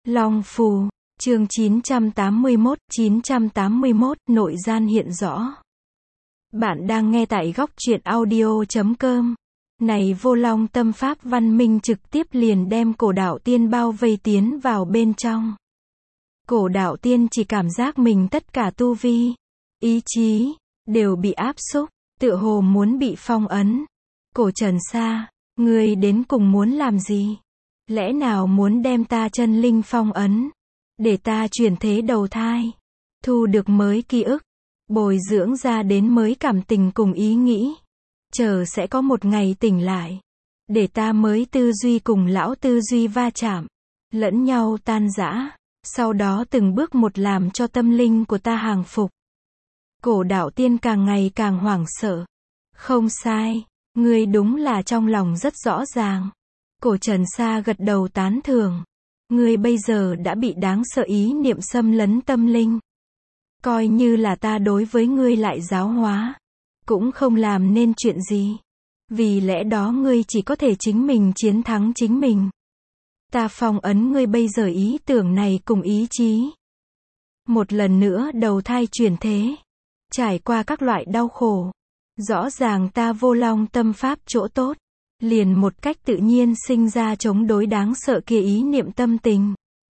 Long Phù, chương 981, nội gian hiện rõ. Bạn đang nghe tại góc truyện audio.com. Này vô long tâm pháp văn minh trực tiếp liền đem cổ đạo tiên bao vây tiến vào bên trong. Cổ đạo tiên chỉ cảm giác mình tất cả tu vi, ý chí, đều bị áp xúc, tựa hồ muốn bị phong ấn. Cổ Trần Sa, ngươi đến cùng muốn làm gì? Lẽ nào muốn đem ta chân linh phong ấn, để ta chuyển thế đầu thai, thu được mới ký ức, bồi dưỡng ra đến mới cảm tình cùng ý nghĩ, chờ sẽ có một ngày tỉnh lại, để ta mới tư duy cùng lão tư duy va chạm, lẫn nhau tan rã, sau đó từng bước một làm cho tâm linh của ta hàng phục. Cổ đạo tiên càng ngày càng hoảng sợ. Không sai, ngươi đúng là trong lòng rất rõ ràng. Cổ Trần Sa gật đầu tán thưởng. Ngươi bây giờ đã bị đáng sợ ý niệm xâm lấn tâm linh. Coi như là ta đối với ngươi lại giáo hóa, cũng không làm nên chuyện gì. Vì lẽ đó ngươi chỉ có thể chính mình chiến thắng chính mình. Ta phong ấn ngươi bây giờ ý tưởng này cùng ý chí. Một lần nữa đầu thai chuyển thế, trải qua các loại đau khổ. Rõ ràng ta vô long tâm pháp chỗ tốt, liền một cách tự nhiên sinh ra chống đối đáng sợ kia ý niệm tâm tình.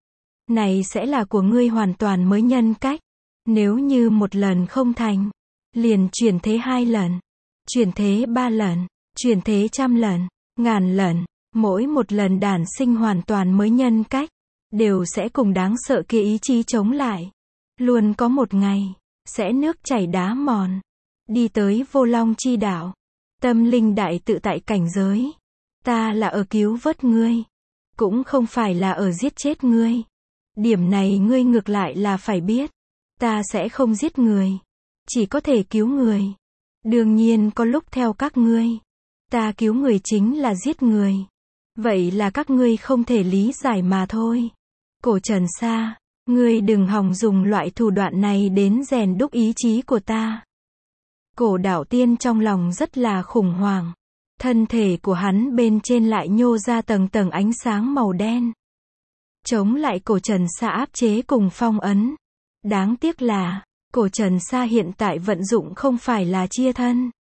Này sẽ là của ngươi hoàn toàn mới nhân cách. Nếu như một lần không thành, liền chuyển thế 2 lần, chuyển thế 3 lần, chuyển thế 100 lần, 1000 lần, mỗi một lần đản sinh hoàn toàn mới nhân cách, đều sẽ cùng đáng sợ kia ý chí chống lại. Luôn có một ngày, sẽ nước chảy đá mòn, đi tới vô long chi đạo, tâm linh đại tự tại cảnh giới. Ta là ở cứu vớt ngươi, cũng không phải là ở giết chết ngươi. Điểm này ngươi ngược lại là phải biết. Ta sẽ không giết người, chỉ có thể cứu người. Đương nhiên có lúc theo các ngươi, ta cứu người chính là giết người. Vậy là các ngươi không thể lý giải mà thôi. Cổ Trần Sa, ngươi đừng hòng dùng loại thủ đoạn này đến rèn đúc ý chí của ta. Cổ đạo tiên trong lòng rất là khủng hoảng. Thân thể của hắn bên trên lại nhô ra tầng tầng ánh sáng màu đen, chống lại cổ Trần Sa áp chế cùng phong ấn. Đáng tiếc là, cổ Trần Sa hiện tại vận dụng không phải là chia thân,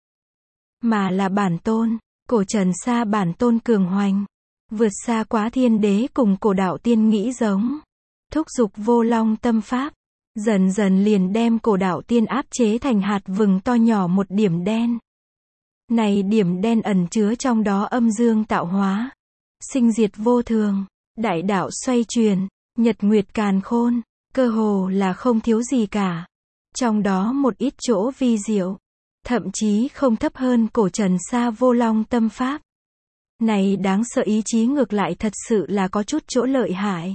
mà là bản tôn. Cổ Trần Sa bản tôn cường hoành, vượt xa quá thiên đế cùng cổ đạo tiên nghĩ giống. Thúc giục vô long tâm pháp, dần dần liền đem cổ đạo tiên áp chế thành hạt vừng to nhỏ một điểm đen. Này điểm đen ẩn chứa trong đó âm dương tạo hóa, sinh diệt vô thường, đại đạo xoay chuyển, nhật nguyệt càn khôn, cơ hồ là không thiếu gì cả. Trong đó một ít chỗ vi diệu, thậm chí không thấp hơn cổ Trần Sa vô long tâm pháp. Này đáng sợ ý chí ngược lại thật sự là có chút chỗ lợi hại.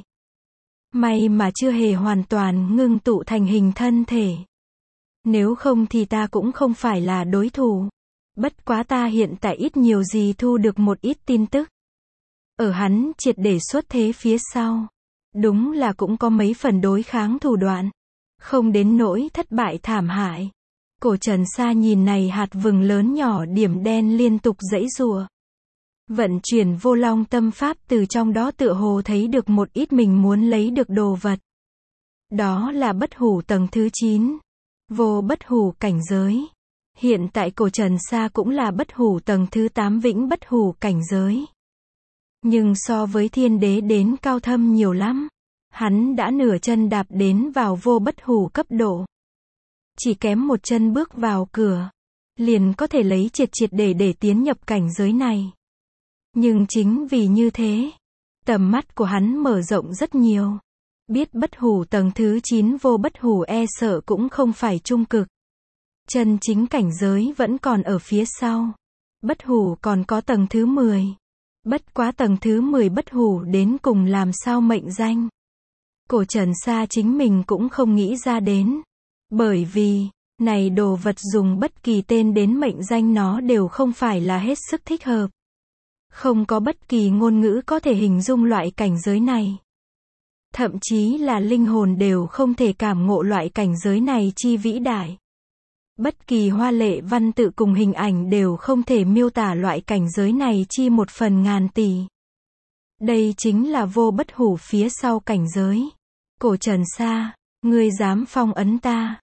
May mà chưa hề hoàn toàn ngưng tụ thành hình thân thể. Nếu không thì ta cũng không phải là đối thủ. Bất quá ta hiện tại ít nhiều gì thu được một ít tin tức. Ở hắn triệt để xuất thế phía sau, đúng là cũng có mấy phần đối kháng thủ đoạn, không đến nỗi thất bại thảm hại. Cổ Trần Sa nhìn này hạt vừng lớn nhỏ điểm đen liên tục giãy giụa, vận chuyển vô long tâm pháp, từ trong đó tựa hồ thấy được một ít mình muốn lấy được đồ vật. Đó là bất hủ tầng thứ 9, vô bất hủ cảnh giới. Hiện tại cổ Trần Sa cũng là bất hủ tầng thứ 8 vĩnh bất hủ cảnh giới. Nhưng so với thiên đế đến cao thâm nhiều lắm. Hắn đã nửa chân đạp đến vào vô bất hủ cấp độ. Chỉ kém một chân bước vào cửa, liền có thể lấy triệt để tiến nhập cảnh giới này. Nhưng chính vì như thế, tầm mắt của hắn mở rộng rất nhiều. Biết bất hủ tầng thứ 9 vô bất hủ e sợ cũng không phải trung cực. Chân chính cảnh giới vẫn còn ở phía sau. Bất hủ còn có tầng thứ 10. Bất quá tầng thứ 10 bất hủ đến cùng làm sao mệnh danh. Cổ Trần Sa chính mình cũng không nghĩ ra đến. Bởi vì, này đồ vật dùng bất kỳ tên đến mệnh danh nó đều không phải là hết sức thích hợp. Không có bất kỳ ngôn ngữ có thể hình dung loại cảnh giới này. Thậm chí là linh hồn đều không thể cảm ngộ loại cảnh giới này chi vĩ đại. Bất kỳ hoa lệ văn tự cùng hình ảnh đều không thể miêu tả loại cảnh giới này chi 1/1000 tỷ. Đây chính là vô bất hủ phía sau cảnh giới. Cổ Trần Sa, ngươi dám phong ấn ta.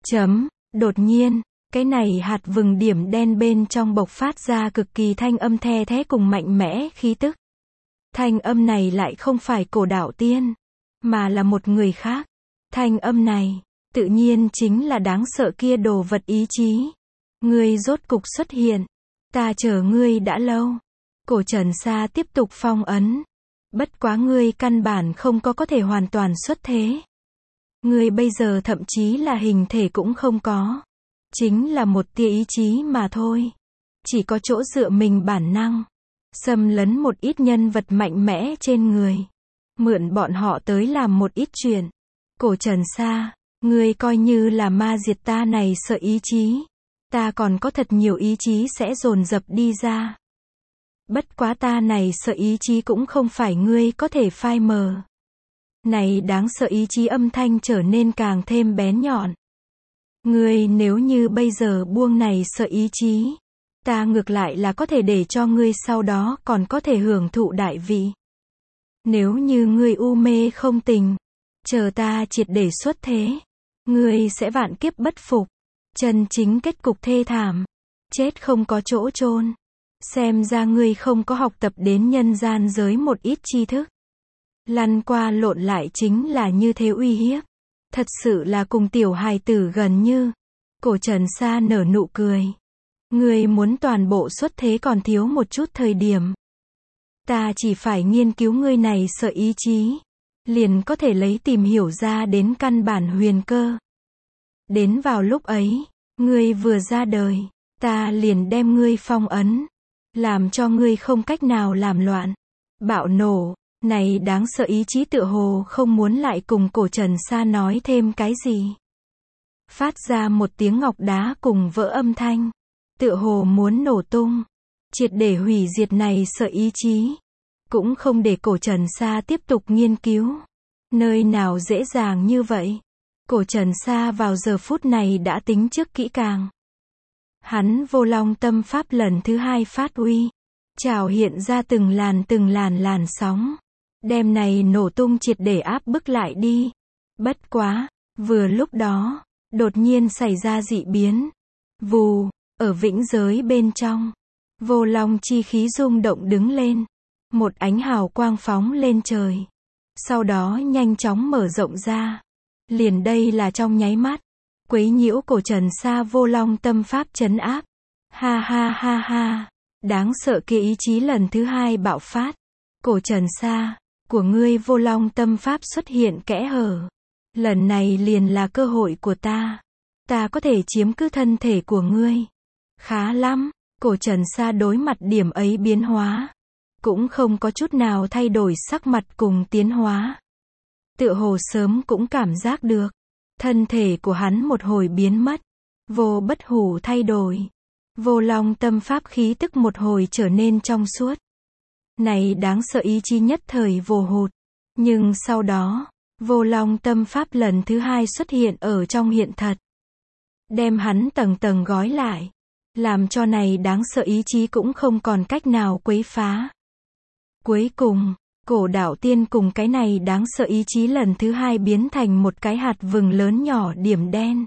Đột nhiên, cái này hạt vừng điểm đen bên trong bộc phát ra cực kỳ thanh âm the thé cùng mạnh mẽ khí tức. Thanh âm này lại không phải Cổ Đạo Tiên, mà là một người khác. Thanh âm này, tự nhiên chính là đáng sợ kia đồ vật ý chí. Ngươi rốt cục xuất hiện. Ta chờ ngươi đã lâu. Cổ Trần Sa tiếp tục phong ấn. Bất quá ngươi căn bản không có thể hoàn toàn xuất thế. Ngươi bây giờ thậm chí là hình thể cũng không có. Chính là một tia ý chí mà thôi. Chỉ có chỗ dựa mình bản năng. Xâm lấn một ít nhân vật mạnh mẽ trên người. Mượn bọn họ tới làm một ít chuyện. Cổ Trần Sa, ngươi coi như là ma diệt ta này sợ ý chí. Ta còn có thật nhiều ý chí sẽ dồn dập đi ra. Bất quá ta này sợ ý chí cũng không phải ngươi có thể phai mờ. Này đáng sợ ý chí âm thanh trở nên càng thêm bén nhọn. Ngươi nếu như bây giờ buông này sợ ý chí, ta ngược lại là có thể để cho ngươi sau đó còn có thể hưởng thụ đại vị. Nếu như ngươi u mê không tình, chờ ta triệt để xuất thế, ngươi sẽ vạn kiếp bất phục. Chân chính kết cục thê thảm. Chết không có chỗ chôn. Xem ra ngươi không có học tập đến nhân gian giới một ít tri thức. Lăn qua lộn lại chính là như thế uy hiếp. Thật sự là cùng tiểu hài tử gần như. Cổ Trần Sa nở nụ cười. Ngươi muốn toàn bộ xuất thế còn thiếu một chút thời điểm. Ta chỉ phải nghiên cứu ngươi này sợ ý chí. Liền có thể lấy tìm hiểu ra đến căn bản huyền cơ. Đến vào lúc ấy, ngươi vừa ra đời, ta liền đem ngươi phong ấn. Làm cho ngươi không cách nào làm loạn. Bạo nổ, này đáng sợ ý chí tựa hồ không muốn lại cùng Cổ Trần Sa nói thêm cái gì. Phát ra một tiếng ngọc đá cùng vỡ âm thanh. Tựa hồ muốn nổ tung. Triệt để hủy diệt này sợ ý chí. Cũng không để Cổ Trần Sa tiếp tục nghiên cứu. Nơi nào dễ dàng như vậy. Cổ Trần Sa vào giờ phút này đã tính trước kỹ càng. Hắn Vô Long Tâm Pháp lần thứ hai phát uy. Trào hiện ra từng làn sóng. Đem này nổ tung triệt để áp bức lại đi. Bất quá, vừa lúc đó, đột nhiên xảy ra dị biến. Vù, ở vĩnh giới bên trong. Vô Long chi khí rung động đứng lên. Một ánh hào quang phóng lên trời. Sau đó nhanh chóng mở rộng ra. Liền đây là trong nháy mắt. Quấy nhiễu Cổ Trần Sa Vô Long Tâm Pháp trấn áp. Ha ha ha ha. Đáng sợ kia ý chí lần thứ hai bạo phát. Cổ Trần Sa, của ngươi Vô Long Tâm Pháp xuất hiện kẽ hở. Lần này liền là cơ hội của ta. Ta có thể chiếm cứ thân thể của ngươi. Khá lắm. Cổ Trần Sa đối mặt điểm ấy biến hóa. Cũng không có chút nào thay đổi sắc mặt cùng tiến hóa. Tựa hồ sớm cũng cảm giác được. Thân thể của hắn một hồi biến mất. Vô bất hủ thay đổi. Vô Long Tâm Pháp khí tức một hồi trở nên trong suốt. Này đáng sợ ý chí nhất thời vô hụt. Nhưng sau đó, Vô Long Tâm Pháp lần thứ hai xuất hiện ở trong hiện thật. Đem hắn tầng tầng gói lại. Làm cho này đáng sợ ý chí cũng không còn cách nào quấy phá. Cuối cùng, Cổ Đạo Tiên cùng cái này đáng sợ ý chí lần thứ hai biến thành một cái hạt vừng lớn nhỏ điểm đen.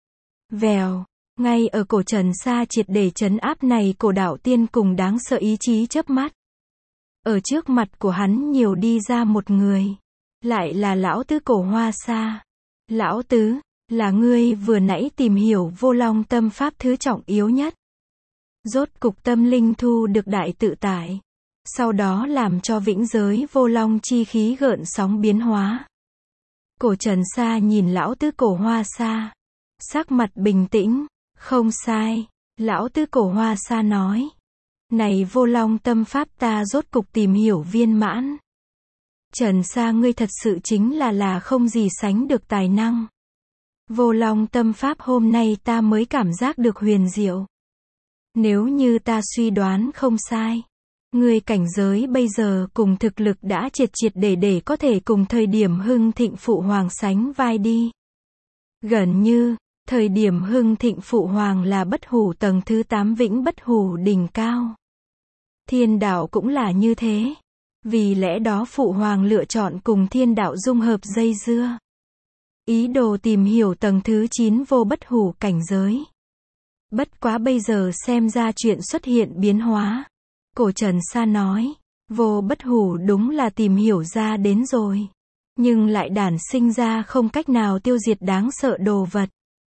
Vèo, ngay ở Cổ Trần Sa triệt để trấn áp này Cổ Đạo Tiên cùng đáng sợ ý chí chớp mắt. Ở trước mặt của hắn nhiều đi ra một người. Lại là Lão Tứ Cổ Hoa Sa. Lão Tứ, là ngươi vừa nãy tìm hiểu Vô Long Tâm Pháp thứ trọng yếu nhất. Rốt cục tâm linh thu được đại tự tại. Sau đó làm cho vĩnh giới Vô Long chi khí gợn sóng biến hóa. Cổ Trần Sa nhìn Lão Tứ Cổ Hoa Sa. Sắc mặt bình tĩnh. Không sai. Lão Tứ Cổ Hoa Sa nói. Này Vô Long Tâm Pháp ta rốt cục tìm hiểu viên mãn. Trần Sa ngươi thật sự chính là không gì sánh được tài năng. Vô Long Tâm Pháp hôm nay ta mới cảm giác được huyền diệu. Nếu như ta suy đoán không sai. Ngươi cảnh giới bây giờ cùng thực lực đã triệt để có thể cùng thời điểm hưng thịnh Phụ Hoàng sánh vai đi. Gần như, thời điểm hưng thịnh Phụ Hoàng là bất hủ tầng thứ 8 vĩnh bất hủ đỉnh cao. Thiên đạo cũng là như thế. Vì lẽ đó Phụ Hoàng lựa chọn cùng thiên đạo dung hợp dây dưa. Ý đồ tìm hiểu tầng thứ 9 vô bất hủ cảnh giới. Bất quá bây giờ xem ra chuyện xuất hiện biến hóa. Cổ Trần Sa nói, vô bất hủ đúng là tìm hiểu ra đến rồi. Nhưng lại đản sinh ra không cách nào tiêu diệt đáng sợ đồ vật.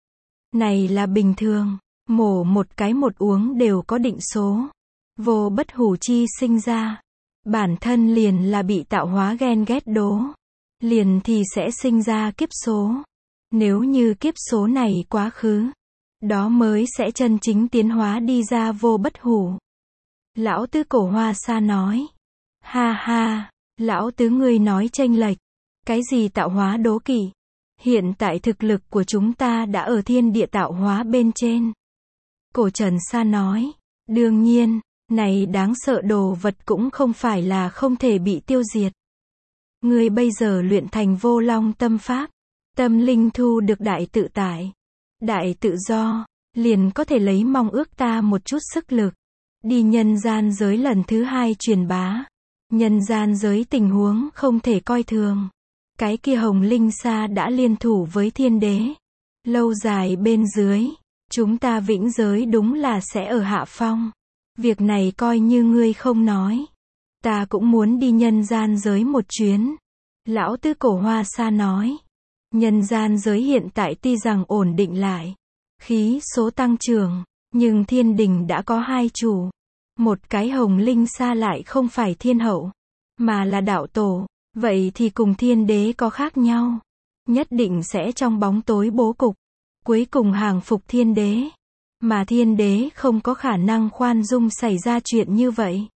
Này là bình thường, mổ một cái một uống đều có định số. Vô bất hủ chi sinh ra. Bản thân liền là bị tạo hóa ghen ghét đố. Liền thì sẽ sinh ra kiếp số. Nếu như kiếp số này quá khứ, đó mới sẽ chân chính tiến hóa đi ra vô bất hủ. Lão Tứ Cổ Hoa Sa nói. Ha ha, Lão Tứ ngươi nói chênh lệch. Cái gì tạo hóa đố kỵ? Hiện tại thực lực của chúng ta đã ở thiên địa tạo hóa bên trên. Cổ Trần Sa nói. Đương nhiên, này đáng sợ đồ vật cũng không phải là không thể bị tiêu diệt. Ngươi bây giờ luyện thành vô long tâm pháp. Tâm linh thu được đại tự tại. Đại tự do, liền có thể lấy mong ước ta một chút sức lực. Đi nhân gian giới lần thứ 2 truyền bá. Nhân gian giới tình huống không thể coi thường. Cái kia Hồng Linh Sa đã liên thủ với thiên đế. Lâu dài bên dưới, chúng ta vĩnh giới đúng là sẽ ở hạ phong. Việc này coi như ngươi không nói. Ta cũng muốn đi nhân gian giới một chuyến. Lão Tứ Cổ Hoa Sa nói. Nhân gian giới hiện tại tuy rằng ổn định lại. Khí số tăng trưởng. Nhưng thiên đình đã có 2 chủ. Một cái Hồng Linh Sa lại không phải thiên hậu. Mà là đạo tổ. Vậy thì cùng thiên đế có khác nhau. Nhất định sẽ trong bóng tối bố cục. Cuối cùng hàng phục thiên đế. Mà thiên đế không có khả năng khoan dung xảy ra chuyện như vậy.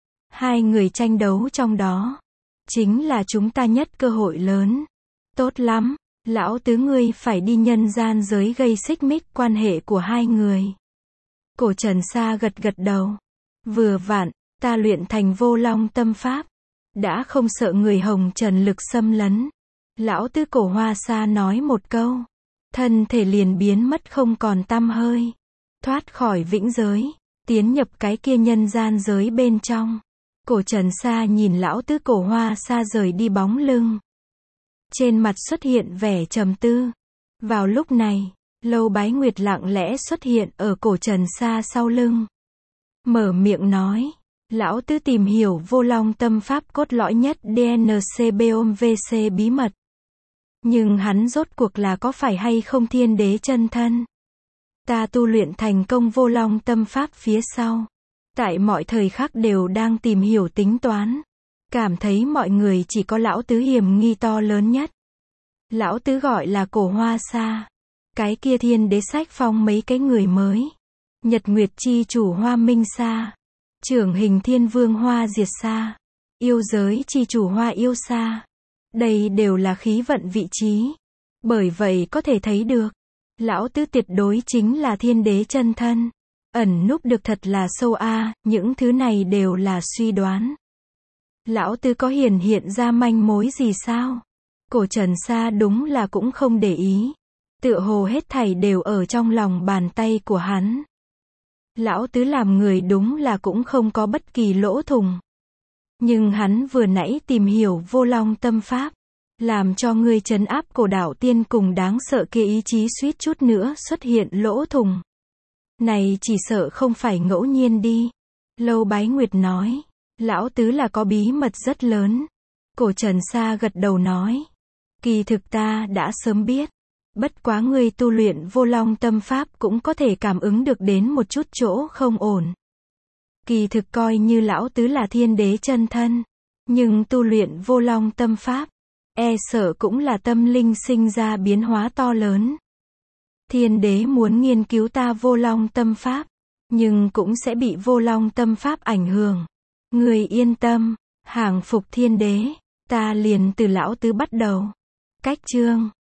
2 người tranh đấu trong đó. Chính là chúng ta nhất cơ hội lớn. Tốt lắm, Lão Tứ ngươi phải đi nhân gian giới gây xích mích quan hệ của 2 người. Cổ Trần Sa gật gật đầu. Vừa vặn, ta luyện thành vô long tâm pháp. Đã không sợ người hồng trần lực xâm lấn. Lão Tứ Cổ Hoa Sa nói một câu. Thân thể liền biến mất không còn tăm hơi. Thoát khỏi vĩnh giới. Tiến nhập cái kia nhân gian giới bên trong. Cổ Trần Sa nhìn Lão Tứ Cổ Hoa Sa rời đi bóng lưng. Trên mặt xuất hiện vẻ trầm tư. Vào lúc này, Lâu Bái Nguyệt lặng lẽ xuất hiện ở Cổ Trần Sa sau lưng. Mở miệng nói. Lão Tứ tìm hiểu vô long tâm pháp cốt lõi nhất DNCBOMVC bí mật. Nhưng hắn rốt cuộc là có phải hay không thiên đế chân thân? Ta tu luyện thành công vô long tâm pháp phía sau. Tại mọi thời khắc đều đang tìm hiểu tính toán. Cảm thấy mọi người chỉ có Lão Tứ hiểm nghi to lớn nhất. Lão Tứ gọi là Cổ Hoa Sa. Cái kia thiên đế sách phong mấy cái người mới. Nhật Nguyệt chi chủ Hoa Minh Sa. Trưởng hình thiên vương Hoa Diệt Sa. Yêu giới chi chủ Hoa Yêu Sa. Đây đều là khí vận vị trí. Bởi vậy có thể thấy được. Lão Tứ tuyệt đối chính là thiên đế chân thân. Ẩn núp được thật là sâu a, những thứ này đều là suy đoán. Lão Tứ có hiện ra manh mối gì sao? Cổ Trần Sa đúng là cũng không để ý. Tựa hồ hết thảy đều ở trong lòng bàn tay của hắn. Lão Tứ làm người đúng là cũng không có bất kỳ lỗ thủng. Nhưng hắn vừa nãy tìm hiểu vô long tâm pháp. Làm cho người trấn áp cổ đạo tiên cùng đáng sợ kia ý chí suýt chút nữa xuất hiện lỗ thủng. Này chỉ sợ không phải ngẫu nhiên đi. Lâu Bái Nguyệt nói. Lão Tứ là có bí mật rất lớn. Cổ Trần Sa gật đầu nói. Kỳ thực ta đã sớm biết. Bất quá người tu luyện vô long tâm pháp cũng có thể cảm ứng được đến một chút chỗ không ổn. Kỳ thực coi như Lão Tứ là thiên đế chân thân. Nhưng tu luyện vô long tâm pháp. E sợ cũng là tâm linh sinh ra biến hóa to lớn. Thiên đế muốn nghiên cứu ta vô long tâm pháp. Nhưng cũng sẽ bị vô long tâm pháp ảnh hưởng. Người yên tâm. Hàng phục thiên đế. Ta liền từ Lão Tứ bắt đầu. Cách chương